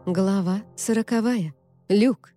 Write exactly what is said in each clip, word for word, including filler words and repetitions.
Глава сороковая. Люк.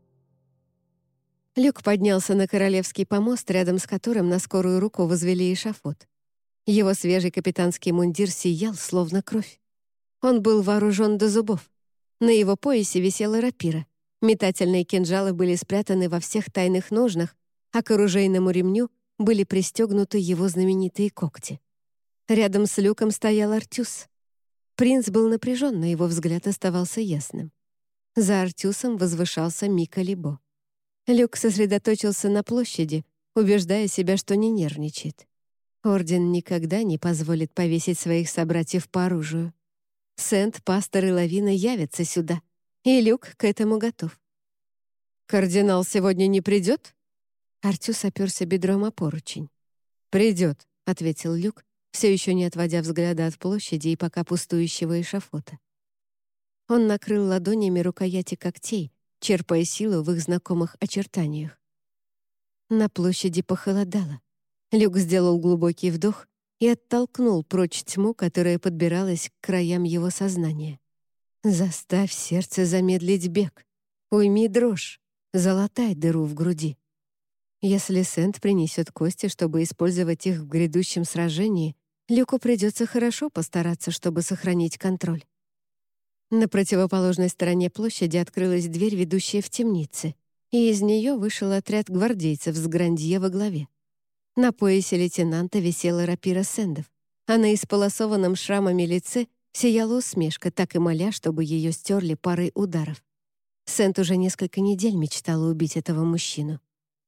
Люк поднялся на королевский помост, рядом с которым на скорую руку возвели эшафот. Его свежий капитанский мундир сиял, словно кровь. Он был вооружен до зубов. На его поясе висела рапира. Метательные кинжалы были спрятаны во всех тайных ножнах, а к оружейному ремню были пристегнуты его знаменитые когти. Рядом с Люком стоял Артюс. Принц был напряжен, но его взгляд оставался ясным. За Артюсом возвышался Мика Либо. Люк сосредоточился на площади, убеждая себя, что не нервничает. Орден никогда не позволит повесить своих собратьев по оружию. Сент, Пастор и Лавина явятся сюда, и Люк к этому готов. «Кардинал сегодня не придет?» Артюс оперся бедром о поручень. «Придет», — ответил Люк, все еще не отводя взгляда от площади и пока пустующего эшафота. Он накрыл ладонями рукояти когтей, черпая силу в их знакомых очертаниях. На площади похолодало. Люк сделал глубокий вдох и оттолкнул прочь тьму, которая подбиралась к краям его сознания. «Заставь сердце замедлить бег. Уйми дрожь. Залатай дыру в груди». Если Сент принесет кости, чтобы использовать их в грядущем сражении, Люку придется хорошо постараться, чтобы сохранить контроль. На противоположной стороне площади открылась дверь, ведущая в темницы, и из нее вышел отряд гвардейцев с Грандье во главе. На поясе лейтенанта висела рапира Сэндов, а на исполосованном шрамами лице сияла усмешка, так и моля, чтобы ее стерли парой ударов. Сэнд уже несколько недель мечтала убить этого мужчину.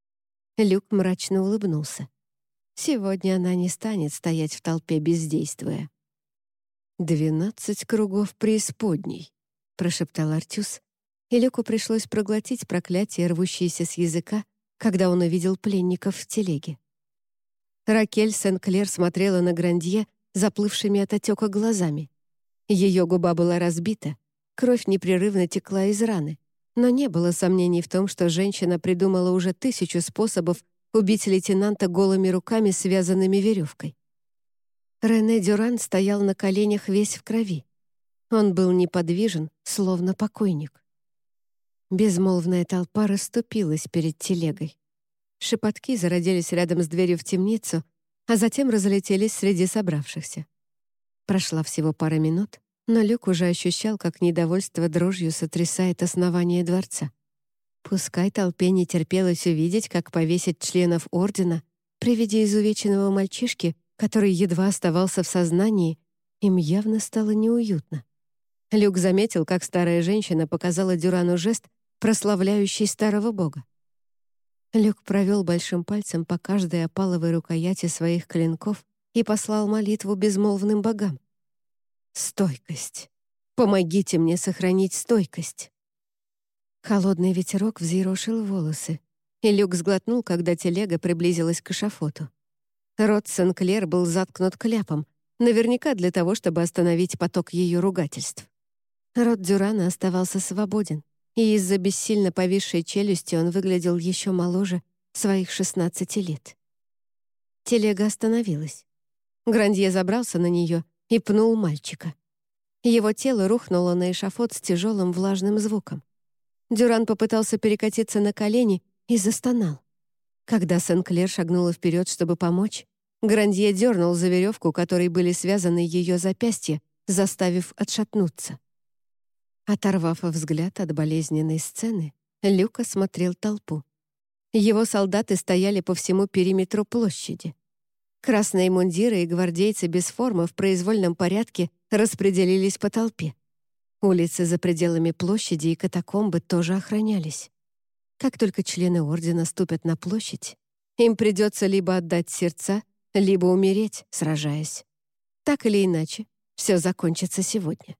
Люк мрачно улыбнулся. Сегодня она не станет стоять в толпе, бездействуя. «Двенадцать кругов преисподней», — прошептал Артюс, и Люку пришлось проглотить проклятие, рвущееся с языка, когда он увидел пленников в телеге. Ракель Сен-Клер смотрела на Грандье заплывшими от отека глазами. Ее губа была разбита, кровь непрерывно текла из раны, но не было сомнений в том, что женщина придумала уже тысячу способов убить лейтенанта голыми руками, связанными веревкой. Рене Дюран стоял на коленях весь в крови. Он был неподвижен, словно покойник. Безмолвная толпа расступилась перед телегой. Шепотки зародились рядом с дверью в темницу, а затем разлетелись среди собравшихся. Прошла всего пара минут, но Люк уже ощущал, как недовольство дрожью сотрясает основание дворца. Пускай толпе не терпелось увидеть, как повесить членов ордена, при виде изувеченного мальчишки, который едва оставался в сознании, им явно стало неуютно. Люк заметил, как старая женщина показала Дюрану жест, прославляющий старого бога. Люк провел большим пальцем по каждой опаловой рукояти своих клинков и послал молитву безмолвным богам. «Стойкость! Помогите мне сохранить стойкость!» Холодный ветерок взъерошил волосы, и Люк сглотнул, когда телега приблизилась к эшафоту. Рот Сен-Клер был заткнут кляпом, наверняка для того, чтобы остановить поток ее ругательств. Рот Дюрана оставался свободен, и из-за бессильно повисшей челюсти он выглядел еще моложе своих шестнадцати лет. Телега остановилась. Грандье забрался на нее и пнул мальчика. Его тело рухнуло на эшафот с тяжелым влажным звуком. Дюран попытался перекатиться на колени и застонал. Когда Сен-Клер шагнула вперед, чтобы помочь, Грандье дернул за веревку, которой были связаны ее запястья, заставив отшатнуться. Оторвав взгляд от болезненной сцены, Люк осмотрел толпу. Его солдаты стояли по всему периметру площади. Красные мундиры и гвардейцы без формы в произвольном порядке распределились по толпе. Улицы за пределами площади и катакомбы тоже охранялись. Как только члены ордена ступят на площадь, им придется либо отдать сердца, либо умереть, сражаясь. Так или иначе, все закончится сегодня.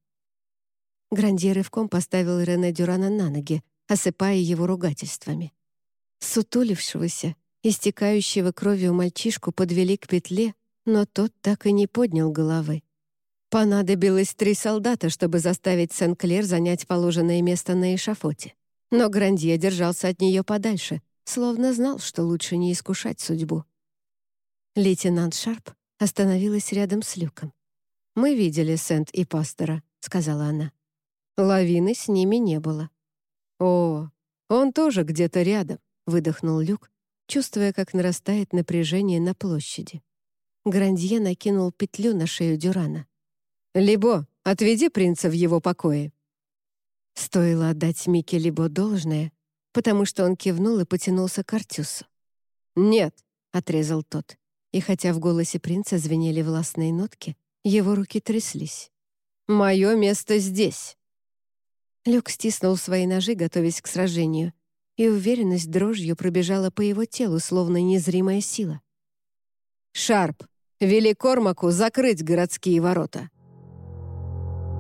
Грандье рывком поставил Рене Дюрана на ноги, осыпая его ругательствами. Сутулившегося, истекающего кровью мальчишку подвели к петле, но тот так и не поднял головы. Понадобилось три солдата, чтобы заставить Сен-Клер занять положенное место на эшафоте. Но Грандье держался от нее подальше, словно знал, что лучше не искушать судьбу. Лейтенант Шарп остановилась рядом с Люком. «Мы видели Сент и Пастора», — сказала она. Лавины с ними не было. «О, он тоже где-то рядом», — выдохнул Люк, чувствуя, как нарастает напряжение на площади. Грандье накинул петлю на шею Дюрана. «Либо, отведи принца в его покое». Стоило отдать Микки Либо должное, потому что он кивнул и потянулся к Артюсу. «Нет», — отрезал тот, и хотя в голосе принца звенели властные нотки, его руки тряслись. «Мое место здесь». Люк стиснул свои ножи, готовясь к сражению, и уверенность дрожью пробежала по его телу, словно незримая сила. «Шарп, вели Кормаку закрыть городские ворота».